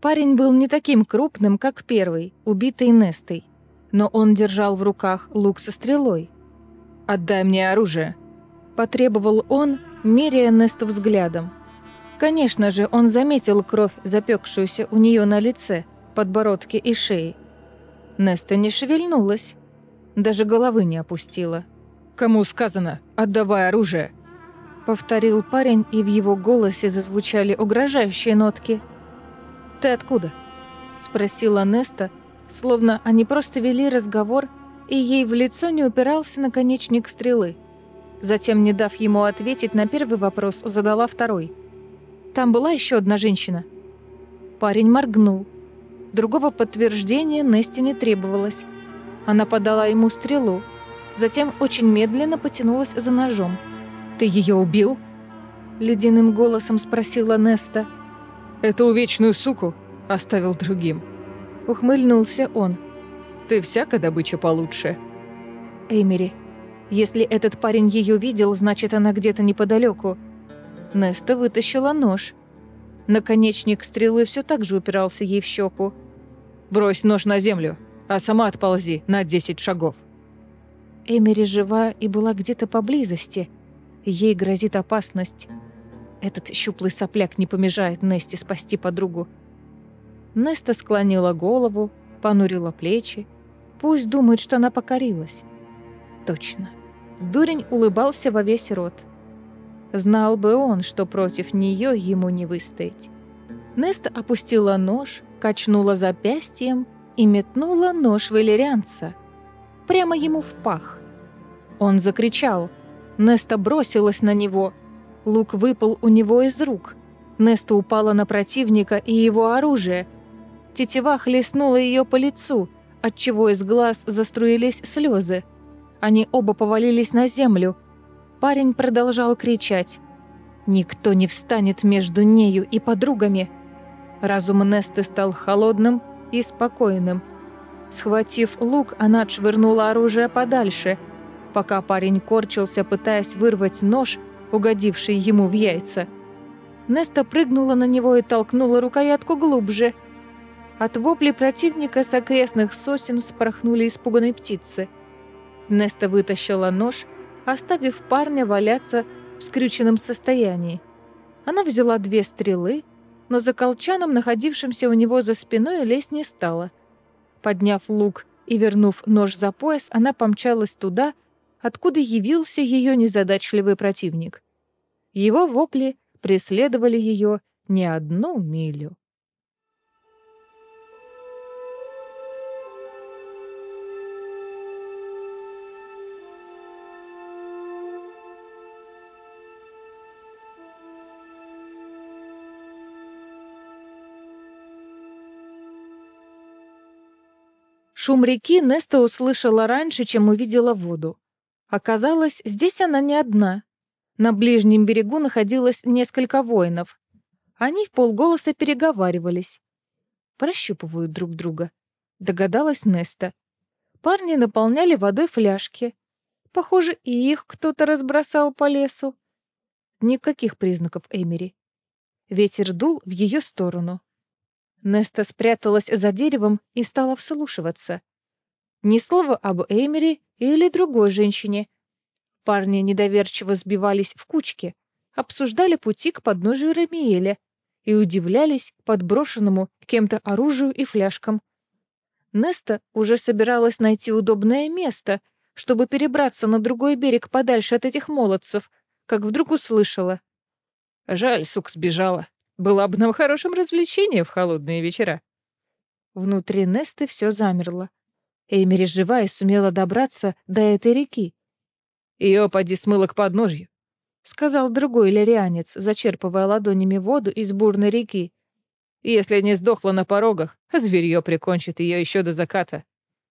Парень был не таким крупным, как первый, убитый Нестой, но он держал в руках лук со стрелой. «Отдай мне оружие», — потребовал он, меряя Несту взглядом. Конечно же, он заметил кровь, запекшуюся у нее на лице, подбородке и шее. Неста не шевельнулась, даже головы не опустила. «Кому сказано, отдавай оружие?» — повторил парень, и в его голосе зазвучали угрожающие нотки. «Ты откуда?» — спросила Неста, словно они просто вели разговор, и ей в лицо не упирался наконечник стрелы. Затем, не дав ему ответить на первый вопрос, задала второй. «Там была еще одна женщина?» Парень моргнул. Другого подтверждения Несте не требовалось. Она подала ему стрелу, затем очень медленно потянулась за ножом. «Ты ее убил?» — ледяным голосом спросила Неста. «Эту увечную суку оставил другим», — ухмыльнулся он. «Ты всяко добыча получше». «Эймери, если этот парень ее видел, значит, она где-то неподалеку». Неста вытащила нож. Наконечник стрелы все так же упирался ей в щеку. «Брось нож на землю, а сама отползи на 10 шагов». Эймери жива и была где-то поблизости. Ей грозит опасность. Этот щуплый сопляк не помешает Несте спасти подругу. Неста склонила голову, понурила плечи. Пусть думает, что она покорилась. Точно. Дурень улыбался во весь рот. Знал бы он, что против нее ему не выстоять. Неста опустила нож, качнула запястьем и метнула нож в иллирианца. Прямо ему в пах. Он закричал. Неста бросилась на него. Лук выпал у него из рук. Неста упала на противника и его оружие. Тетива хлестнула ее по лицу, отчего из глаз заструились слезы. Они оба повалились на землю. Парень продолжал кричать. «Никто не встанет между нею и подругами!» Разум Несты стал холодным и спокойным. Схватив лук, она отшвырнула оружие подальше, пока парень корчился, пытаясь вырвать нож, угодивший ему в яйца. Неста прыгнула на него и толкнула рукоятку глубже. От воплей противника с окрестных сосен вспорхнули испуганные птицы. Неста вытащила нож, оставив парня валяться в скрюченном состоянии. Она взяла 2 стрелы, но за колчаном, находившимся у него за спиной, лезть не стала. Подняв лук и вернув нож за пояс, она помчалась туда, откуда явился ее незадачливый противник. Его вопли преследовали ее не 1 милю. Шум реки Неста услышала раньше, чем увидела воду. Оказалось, здесь она не одна. На ближнем берегу находилось несколько воинов. Они вполголоса переговаривались. Прощупывают друг друга, догадалась Неста. Парни наполняли водой фляжки. Похоже, и их кто-то разбросал по лесу. Никаких признаков Эмери. Ветер дул в ее сторону. Неста спряталась за деревом и стала вслушиваться. Ни слова об Эмери или другой женщине. Парни недоверчиво сбивались в кучки, обсуждали пути к подножию Рамиэля и удивлялись подброшенному кем-то оружию и фляжкам. Неста уже собиралась найти удобное место, чтобы перебраться на другой берег подальше от этих молодцев, как вдруг услышала. «Жаль, сука сбежала. Была бы нам хорошим развлечением в холодные вечера». Внутри Несты все замерло. Эмери жива и сумела добраться до этой реки. «Ее поди смыло к подножью», — сказал другой лирианец, зачерпывая ладонями воду из бурной реки. «Если не сдохла на порогах, зверье прикончит ее еще до заката».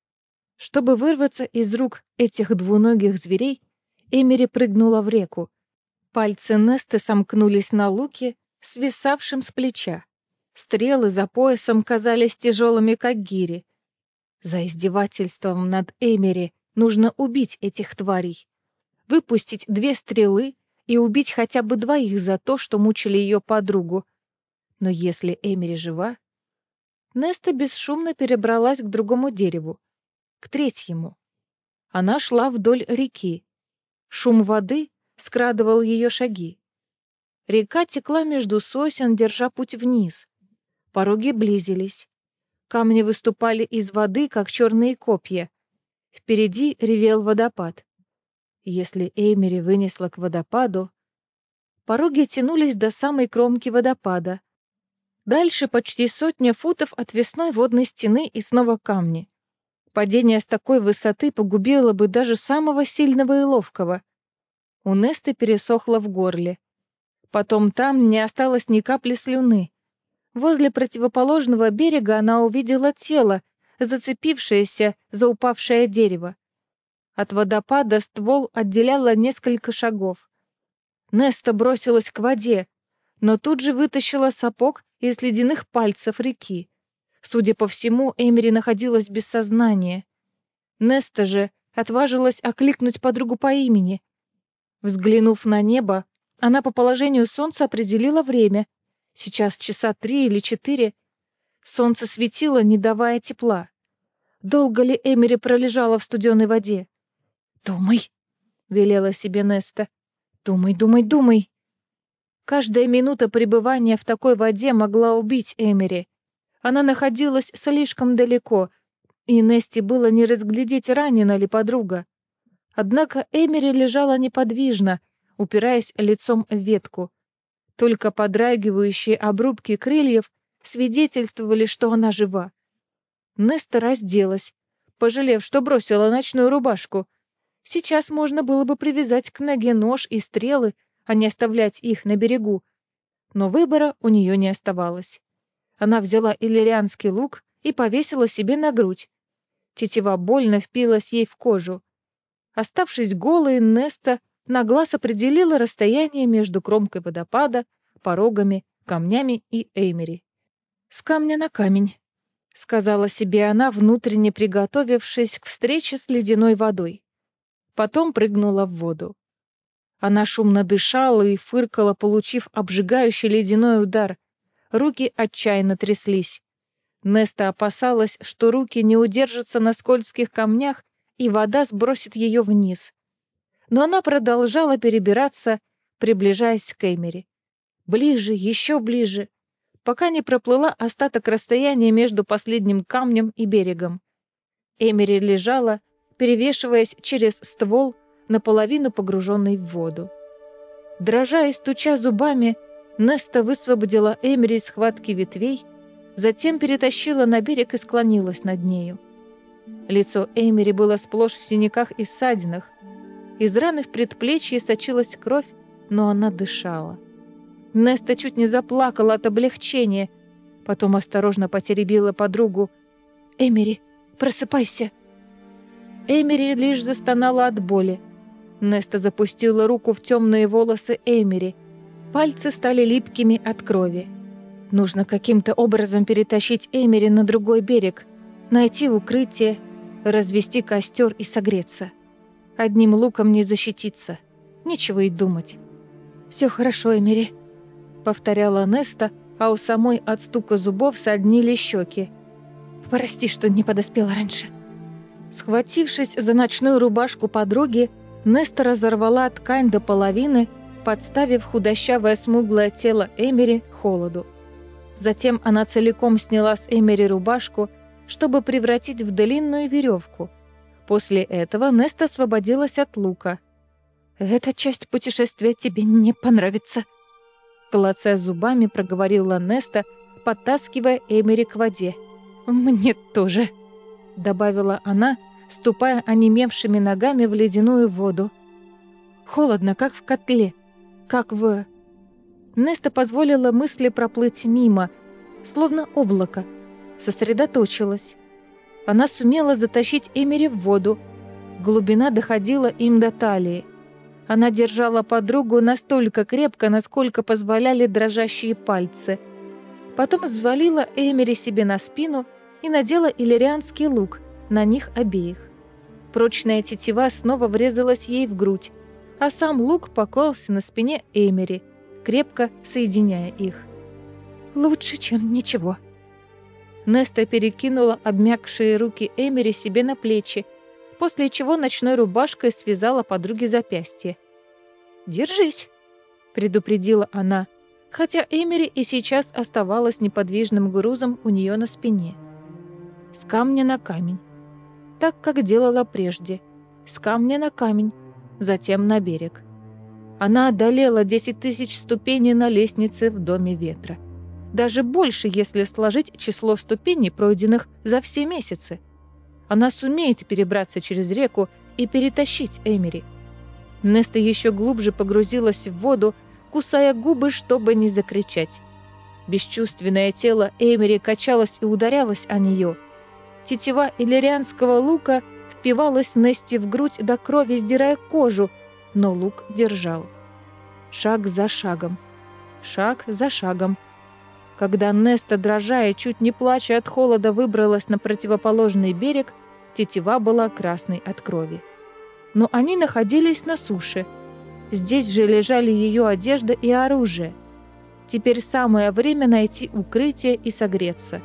Чтобы вырваться из рук этих двуногих зверей, Эмери прыгнула в реку. Пальцы Несты сомкнулись на луке, свисавшем с плеча. Стрелы за поясом казались тяжелыми, как гири. За издевательством над Эмери нужно убить этих тварей. Выпустить 2 стрелы и убить хотя бы 2 за то, что мучили ее подругу. Но если Эмери жива, Неста бесшумно перебралась к другому дереву, к третьему. Она шла вдоль реки. Шум воды скрадывал ее шаги. Река текла между сосен, держа путь вниз. Пороги близились. Камни выступали из воды, как черные копья. Впереди ревел водопад. Если Эймери вынесла к водопаду... Пороги тянулись до самой кромки водопада. Дальше почти 100 футов отвесной водной стены и снова камни. Падение с такой высоты погубило бы даже самого сильного и ловкого. У Несты пересохло в горле. Потом там не осталось ни капли слюны. Возле противоположного берега она увидела тело, зацепившееся за упавшее дерево. От водопада ствол отделяло несколько шагов. Неста бросилась к воде, но тут же вытащила сапог из ледяных пальцев реки. Судя по всему, Эймери находилась без сознания. Неста же отважилась окликнуть подругу по имени. Взглянув на небо, она по положению солнца определила время. Сейчас часа 3 или 4. Солнце светило, не давая тепла. Долго ли Эймери пролежала в студеной воде? «Думай», — велела себе Неста. «Думай, думай, думай». Каждая минута пребывания в такой воде могла убить Эймери. Она находилась слишком далеко, и Несте было не разглядеть, ранена ли подруга. Однако Эймери лежала неподвижно, упираясь лицом в ветку. Только подрагивающие обрубки крыльев свидетельствовали, что она жива. Неста разделась, пожалев, что бросила ночную рубашку. Сейчас можно было бы привязать к ноге нож и стрелы, а не оставлять их на берегу. Но выбора у нее не оставалось. Она взяла иллирианский лук и повесила себе на грудь. Тетива больно впилась ей в кожу. Оставшись голой, Неста на глаз определила расстояние между кромкой водопада, порогами, камнями и Эймери. «С камня на камень», — сказала себе она, внутренне приготовившись к встрече с ледяной водой. Потом прыгнула в воду. Она шумно дышала и фыркала, получив обжигающий ледяной удар. Руки отчаянно тряслись. Неста опасалась, что руки не удержатся на скользких камнях, и вода сбросит ее вниз. Но она продолжала перебираться, приближаясь к Эймери. Ближе, еще ближе, пока не проплыла остаток расстояния между последним камнем и берегом. Эймери лежала, перевешиваясь через ствол, наполовину погруженный в воду. Дрожа и стуча зубами, Неста высвободила Эймери из схватки ветвей, затем перетащила на берег и склонилась над нею. Лицо Эймери было сплошь в синяках и ссадинах. Из раны в предплечье сочилась кровь, но она дышала. Неста чуть не заплакала от облегчения, потом осторожно потеребила подругу. «Эймери, просыпайся!» Эймери лишь застонала от боли. Неста запустила руку в темные волосы Эймери. Пальцы стали липкими от крови. Нужно каким-то образом перетащить Эймери на другой берег, найти укрытие, развести костер и согреться. Одним луком не защититься. Нечего и думать. «Все хорошо, Эймери», — повторяла Неста, а у самой от стука зубов соднили щеки. «Прости, что не подоспела раньше». Схватившись за ночную рубашку подруги, Неста разорвала ткань до половины, подставив худощавое смуглое тело Эймери холоду. Затем она целиком сняла с Эймери рубашку, чтобы превратить в длинную веревку. После этого Неста освободилась от лука. «Эта часть путешествия тебе не понравится», — клацая зубами, проговорила Неста, подтаскивая Эймери к воде. «Мне тоже», — добавила она, ступая онемевшими ногами в ледяную воду. «Холодно, как в котле, как в...» Неста позволила мысли проплыть мимо, словно облако, сосредоточилась. Она сумела затащить Эймери в воду. Глубина доходила им до талии. Она держала подругу настолько крепко, насколько позволяли дрожащие пальцы. Потом взвалила Эймери себе на спину и надела иллирианский лук на них обеих. Прочная тетива снова врезалась ей в грудь, а сам лук покоился на спине Эймери, крепко соединяя их. «Лучше, чем ничего», Неста перекинула обмякшие руки Эмери себе на плечи, после чего ночной рубашкой связала подруге запястье. «Держись», — предупредила она, хотя Эмери и сейчас оставалась неподвижным грузом у нее на спине. С камня на камень, так как делала прежде, с камня на камень, затем на берег. Она одолела 10 тысяч ступеней на лестнице в Доме Ветра. Даже больше, если сложить число ступеней, пройденных за все месяцы. Она сумеет перебраться через реку и перетащить Эмери. Неста еще глубже погрузилась в воду, кусая губы, чтобы не закричать. Бесчувственное тело Эмери качалось и ударялось о нее. Тетива иллирианского лука впивалась Несте в грудь до крови, сдирая кожу, но лук держал. Шаг за шагом. Шаг за шагом. Когда Неста, дрожа и чуть не плача от холода, выбралась на противоположный берег, тетива была красной от крови. Но они находились на суше. Здесь же лежали ее одежда и оружие. Теперь самое время найти укрытие и согреться.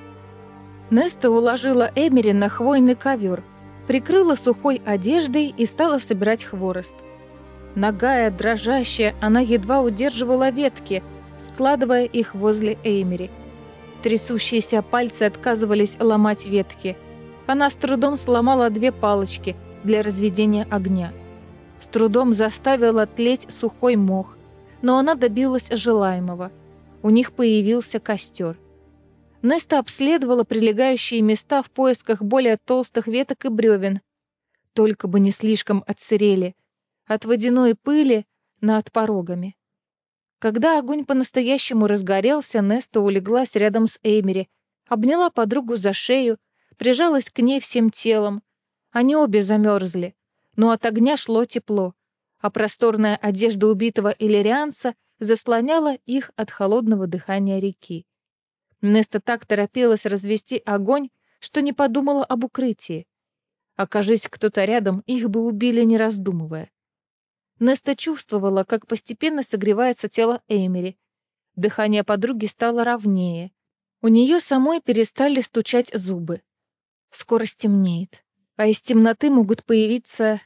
Неста уложила Эмери на хвойный ковер, прикрыла сухой одеждой и стала собирать хворост. Нагая, дрожащая, она едва удерживала ветки, складывая их возле Эмери. Трясущиеся пальцы отказывались ломать ветки. Она с трудом сломала 2 палочки для разведения огня. С трудом заставила тлеть сухой мох, но она добилась желаемого. У них появился костер. Неста обследовала прилегающие места в поисках более толстых веток и бревен. Только бы не слишком отсырели. От водяной пыли над порогами. Когда огонь по-настоящему разгорелся, Неста улеглась рядом с Эмери, обняла подругу за шею, прижалась к ней всем телом. Они обе замерзли, но от огня шло тепло, а просторная одежда убитого иллирианца заслоняла их от холодного дыхания реки. Неста так торопилась развести огонь, что не подумала об укрытии. Окажись кто-то рядом, их бы убили, не раздумывая. Неста чувствовала, как постепенно согревается тело Эмери. Дыхание подруги стало ровнее. У нее самой перестали стучать зубы. Скоро стемнеет, а из темноты могут появиться...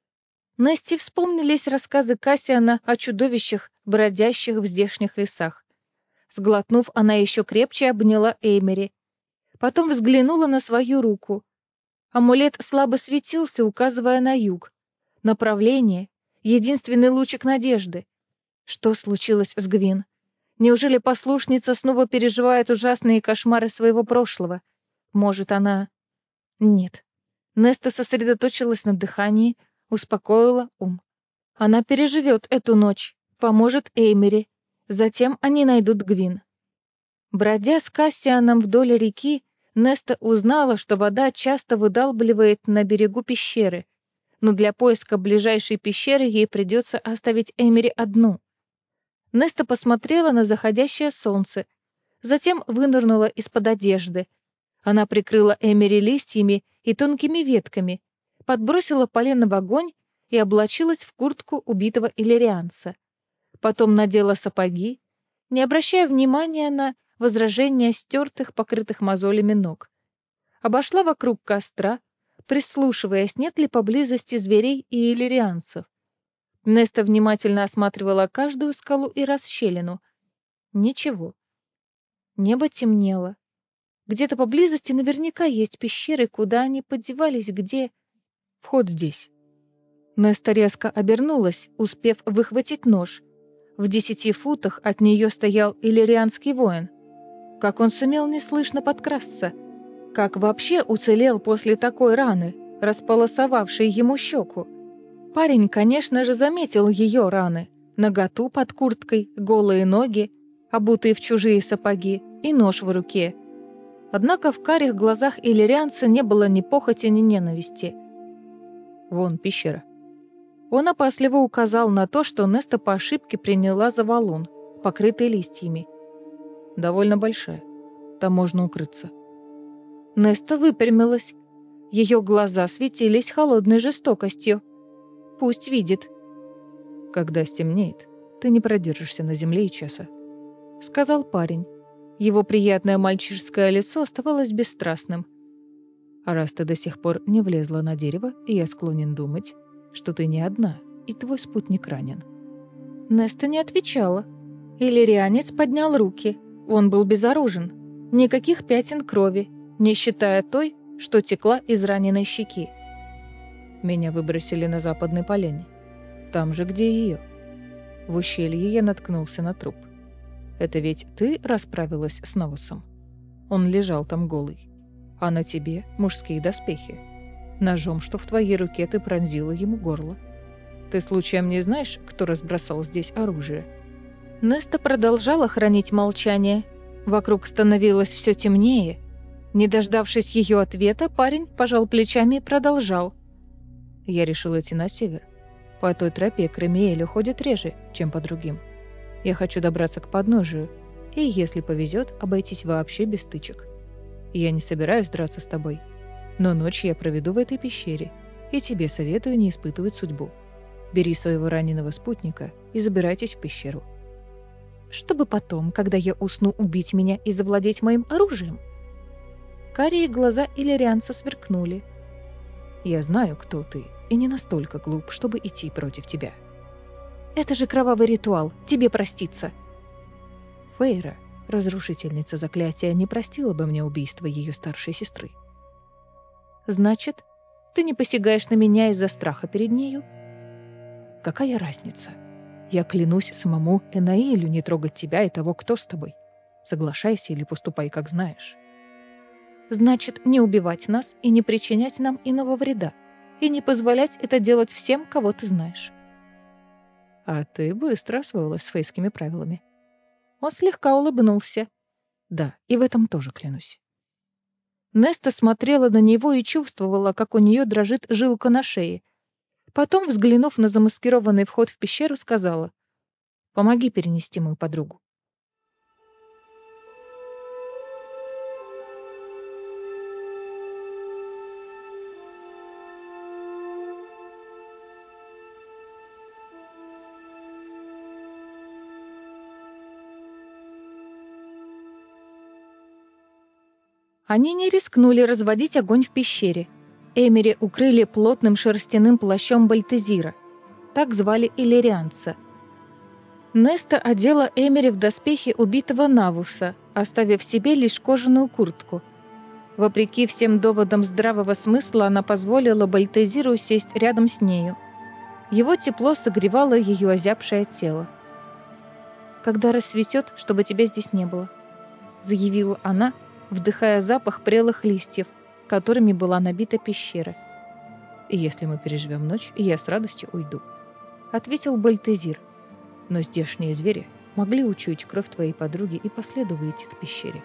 Несте вспомнились рассказы Кассиана о чудовищах, бродящих в здешних лесах. Сглотнув, она еще крепче обняла Эмери. Потом взглянула на свою руку. Амулет слабо светился, указывая на юг. Направление — единственный лучик надежды. Что случилось с Гвин? Неужели послушница снова переживает ужасные кошмары своего прошлого? Может, она... Нет. Неста сосредоточилась на дыхании, успокоила ум. Она переживет эту ночь, поможет Эмери. Затем они найдут Гвин. Бродя с Кассианом вдоль реки, Неста узнала, что вода часто выдалбливает на берегу пещеры, но для поиска ближайшей пещеры ей придется оставить Эмери одну. Неста посмотрела на заходящее солнце, затем вынырнула из-под одежды. Она прикрыла Эмери листьями и тонкими ветками, подбросила полено в огонь и облачилась в куртку убитого иллирианца. Потом надела сапоги, не обращая внимания на возражения стертых, покрытых мозолями ног. Обошла вокруг костра, прислушиваясь, нет ли поблизости зверей и иллирианцев. Неста внимательно осматривала каждую скалу и расщелину. Ничего. Небо темнело. Где-то поблизости наверняка есть пещеры, куда они подевались, где... Вход здесь. Неста резко обернулась, успев выхватить нож. В 10 футах от нее стоял иллирианский воин. Как он сумел неслышно подкрасться? Как вообще уцелел после такой раны, располосовавшей ему щеку? Парень, конечно же, заметил ее раны. Наготу под курткой, голые ноги, обутые в чужие сапоги и нож в руке. Однако в карих глазах иллирианца не было ни похоти, ни ненависти. Вон пещера. Он опасливо указал на то, что Неста по ошибке приняла за валун, покрытый листьями. Довольно большая. Там можно укрыться. Неста выпрямилась. Ее глаза светились холодной жестокостью. Пусть видит. Когда стемнеет, ты не продержишься на земле и часа, сказал парень. Его приятное мальчишеское лицо оставалось бесстрастным. А раз ты до сих пор не влезла на дерево, я склонен думать, что ты не одна, и твой спутник ранен. Неста не отвечала. Иллирианец поднял руки. Он был безоружен. Никаких пятен крови, не считая той, что текла из раненой щеки. Меня выбросили на западной поляне. Там же, где и ее. В ущелье я наткнулся на труп. Это ведь ты расправилась с Навусом? Он лежал там голый. А на тебе мужские доспехи. Ножом, что в твоей руке, ты пронзила ему горло. Ты случаем не знаешь, кто разбросал здесь оружие? Неста продолжала хранить молчание. Вокруг становилось все темнее. Не дождавшись ее ответа, парень пожал плечами и продолжал. Я решил идти на север. По той тропе к Ремиэлю ходят реже, чем по другим. Я хочу добраться к подножию, и, если повезет, обойтись вообще без стычек. Я не собираюсь драться с тобой, но ночь я проведу в этой пещере, и тебе советую не испытывать судьбу. Бери своего раненого спутника и забирайтесь в пещеру. Чтобы потом, когда я усну, убить меня и завладеть моим оружием? Карие глаза иллирианца сверкнули. Я знаю, кто ты, и не настолько глуп, чтобы идти против тебя. Это же кровавый ритуал, тебе проститься. Фейра, разрушительница заклятия, не простила бы мне убийство ее старшей сестры. Значит, ты не посягаешь на меня из-за страха перед нею? Какая разница? Я клянусь самому Энаилю не трогать тебя и того, кто с тобой. Соглашайся или поступай, как знаешь. Значит, не убивать нас и не причинять нам иного вреда, и не позволять это делать всем, кого ты знаешь. А ты быстро освоилась с фейскими правилами. Он слегка улыбнулся. Да, и в этом тоже клянусь. Неста смотрела на него и чувствовала, как у нее дрожит жилка на шее. Потом, взглянув на замаскированный вход в пещеру, сказала: «Помоги перенести мою подругу». Они не рискнули разводить огонь в пещере. Эмери укрыли плотным шерстяным плащом Бальтезира. Так звали иллирианца. Неста одела Эмери в доспехи убитого Навуса, оставив себе лишь кожаную куртку. Вопреки всем доводам здравого смысла, она позволила Бальтезиру сесть рядом с нею. Его тепло согревало ее озябшее тело. «Когда рассветет, чтобы тебя здесь не было», — заявила она, вдыхая запах прелых листьев, которыми была набита пещера. «И если мы переживем ночь, я с радостью уйду», — ответил Бальтезир. «Но здешние звери могли учуять кровь твоей подруги и по следу выйти к пещере».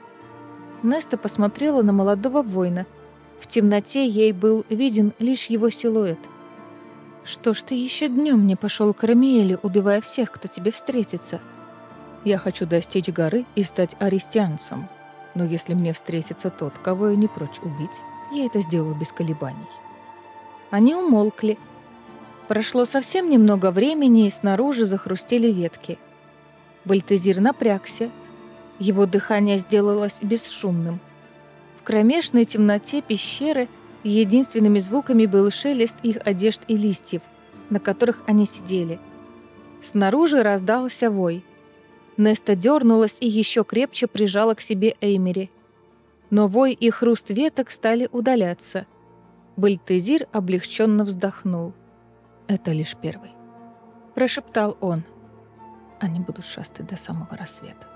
Неста посмотрела на молодого воина. В темноте ей был виден лишь его силуэт. «Что ж ты еще днем не пошел к Рамиэлю, убивая всех, кто тебе встретится?» «Я хочу достичь горы и стать арестианцем. Но если мне встретится тот, кого я не прочь убить, я это сделаю без колебаний». Они умолкли. Прошло совсем немного времени, и снаружи захрустели ветки. Бальтезир напрягся. Его дыхание сделалось бесшумным. В кромешной темноте пещеры единственными звуками был шелест их одежд и листьев, на которых они сидели. Снаружи раздался вой. Неста дернулась и еще крепче прижала к себе Эймери. Но вой и хруст веток стали удаляться. Бальтезир облегченно вздохнул. «Это лишь первый», — прошептал он. «Они будут шастать до самого рассвета».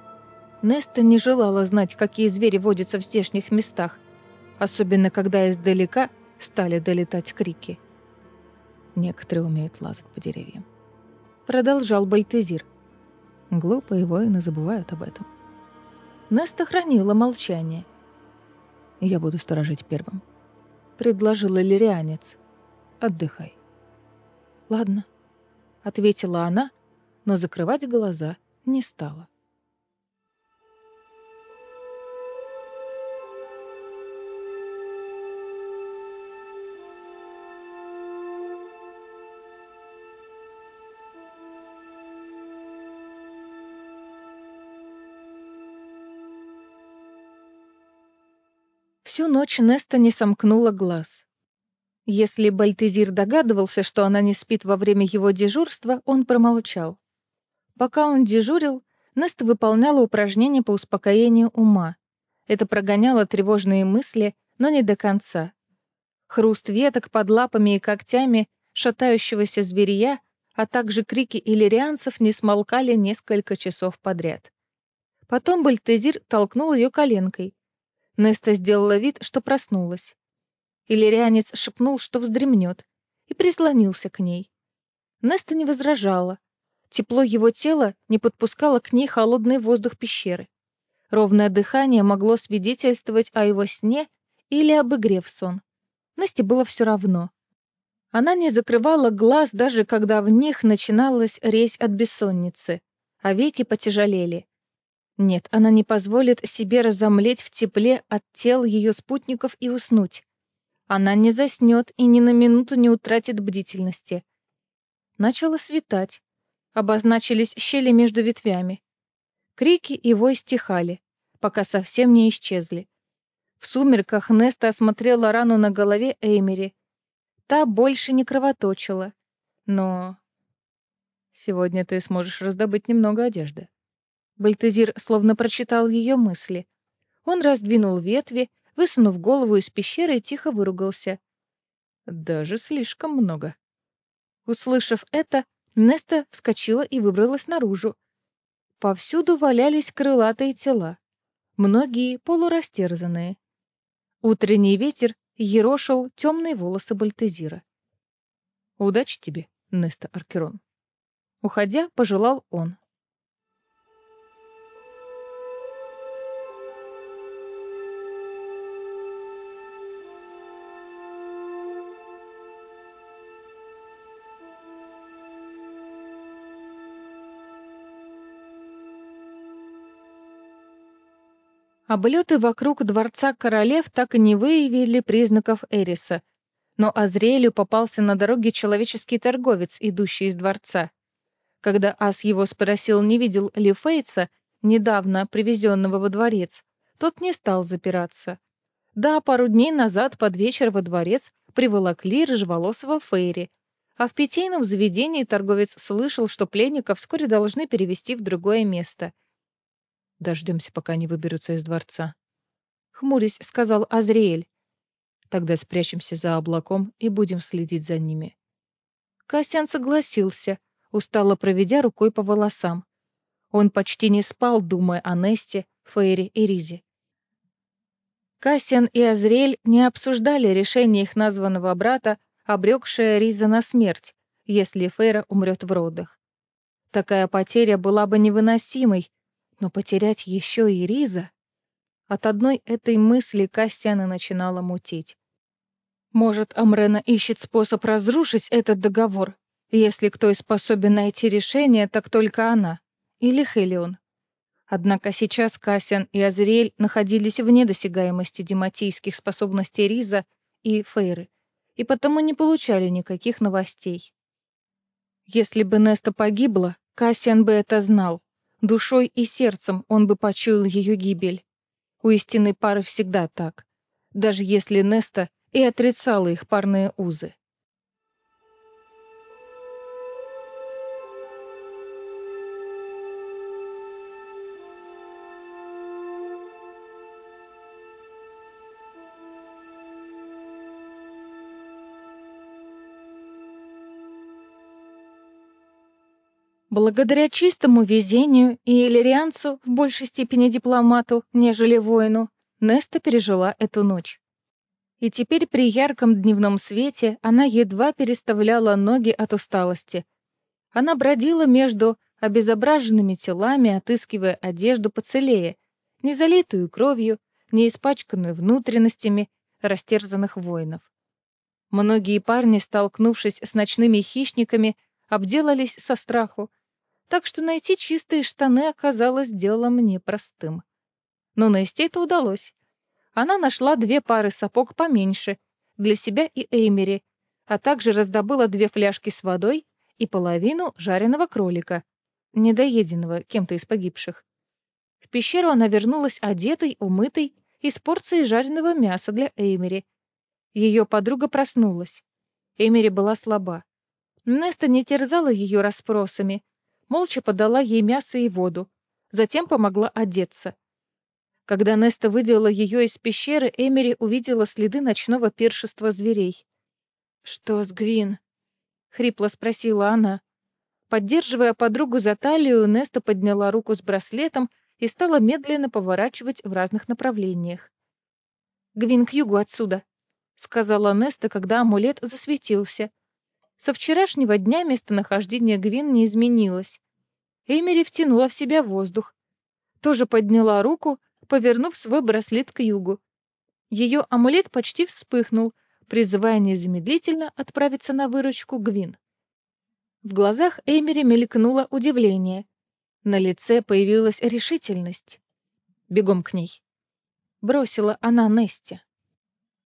Неста не желала знать, какие звери водятся в здешних местах, особенно когда издалека стали долетать крики. «Некоторые умеют лазать по деревьям», — продолжал Бальтезир. «Глупые воины забывают об этом». Неста хранила молчание. «Я буду сторожить первым», — предложил иллирианец. «Отдыхай». «Ладно», — ответила она, но закрывать глаза не стала. Всю ночь Неста не сомкнула глаз. Если Бальтезир догадывался, что она не спит во время его дежурства, он промолчал. Пока он дежурил, Неста выполняла упражнения по успокоению ума. Это прогоняло тревожные мысли, но не до конца. Хруст веток под лапами и когтями шатающегося зверя, а также крики иллирианцев не смолкали несколько часов подряд. Потом Бальтезир толкнул ее коленкой. Неста сделала вид, что проснулась. Иллирианец шепнул, что вздремнет, и прислонился к ней. Неста не возражала. Тепло его тела не подпускало к ней холодный воздух пещеры. Ровное дыхание могло свидетельствовать о его сне или об игре в сон. Насте было все равно. Она не закрывала глаз, даже когда в них начиналась резь от бессонницы, а веки потяжелели. Нет, она не позволит себе разомлеть в тепле от тел ее спутников и уснуть. Она не заснет и ни на минуту не утратит бдительности. Начало светать. Обозначились щели между ветвями. Крики и вой стихали, пока совсем не исчезли. В сумерках Неста осмотрела рану на голове Эймери. Та больше не кровоточила. Но... Сегодня ты сможешь раздобыть немного одежды. Бальтезир словно прочитал ее мысли. Он раздвинул ветви, высунув голову из пещеры и тихо выругался. Даже слишком много. Услышав это, Неста вскочила и выбралась наружу. Повсюду валялись крылатые тела, многие полурастерзанные. Утренний ветер ерошил темные волосы Бальтезира. Удачи тебе, Неста Аркерон. Уходя, пожелал он. Облеты вокруг дворца королев так и не выявили признаков Эриса, но Азриэлю попался на дороге человеческий торговец, идущий из дворца. Когда ас его спросил, не видел ли Фейтса, недавно привезенного во дворец, тот не стал запираться. Да, пару дней назад под вечер во дворец приволокли рыжеволосого Фейри, а в питейном заведении торговец слышал, что пленников вскоре должны перевести в другое место. Дождемся, пока они выберутся из дворца. Хмурясь, сказал Азриэль. Тогда спрячемся за облаком и будем следить за ними. Кассиан согласился, устало проведя рукой по волосам. Он почти не спал, думая о Несте, Фейре и Ризе. Кассиан и Азриэль не обсуждали решение их названного брата, обрекшее Риза на смерть, если Фейра умрет в родах. Такая потеря была бы невыносимой, но потерять еще и Риза... От одной этой мысли Кассиана начинала мутить. Может, Амрена ищет способ разрушить этот договор? Если кто и способен найти решение, так только она. Или Хелион. Однако сейчас Кассиан и Азриэль находились вне досягаемости дематийских способностей Риза и Фейры, и потому не получали никаких новостей. Если бы Неста погибла, Кассиан бы это знал. Душой и сердцем он бы почуял ее гибель. У истинной пары всегда так, даже если Неста и отрицала их парные узы. Благодаря чистому везению и иллирианцу, в большей степени дипломату, нежели воину, Неста пережила эту ночь. И теперь при ярком дневном свете она едва переставляла ноги от усталости. Она бродила между обезображенными телами, отыскивая одежду поцелее, не залитую кровью, не испачканную внутренностями растерзанных воинов. Многие парни, столкнувшись с ночными хищниками, обделались со страху, так что найти чистые штаны оказалось делом непростым. Но Несте это удалось. Она нашла 2 пары сапог поменьше, для себя и Эймери, а также раздобыла 2 фляжки с водой и половину жареного кролика, недоеденного кем-то из погибших. В пещеру она вернулась одетой, умытой и с порцией жареного мяса для Эймери. Ее подруга проснулась. Эймери была слаба. Неста не терзала ее расспросами, молча подала ей мясо и воду, затем помогла одеться. Когда Неста вывела ее из пещеры, Эймери увидела следы ночного пиршества зверей. «Что с Гвин?» — хрипло спросила она. Поддерживая подругу за талию, Неста подняла руку с браслетом и стала медленно поворачивать в разных направлениях. «Гвин к югу отсюда», — сказала Неста, когда амулет засветился. Со вчерашнего дня местонахождение Гвин не изменилось. Эймери втянула в себя воздух. Тоже подняла руку, повернув свой браслет к югу. Ее амулет почти вспыхнул, призывая незамедлительно отправиться на выручку Гвин. В глазах Эймери мелькнуло удивление. На лице появилась решительность. «Бегом к ней», — бросила она Несте.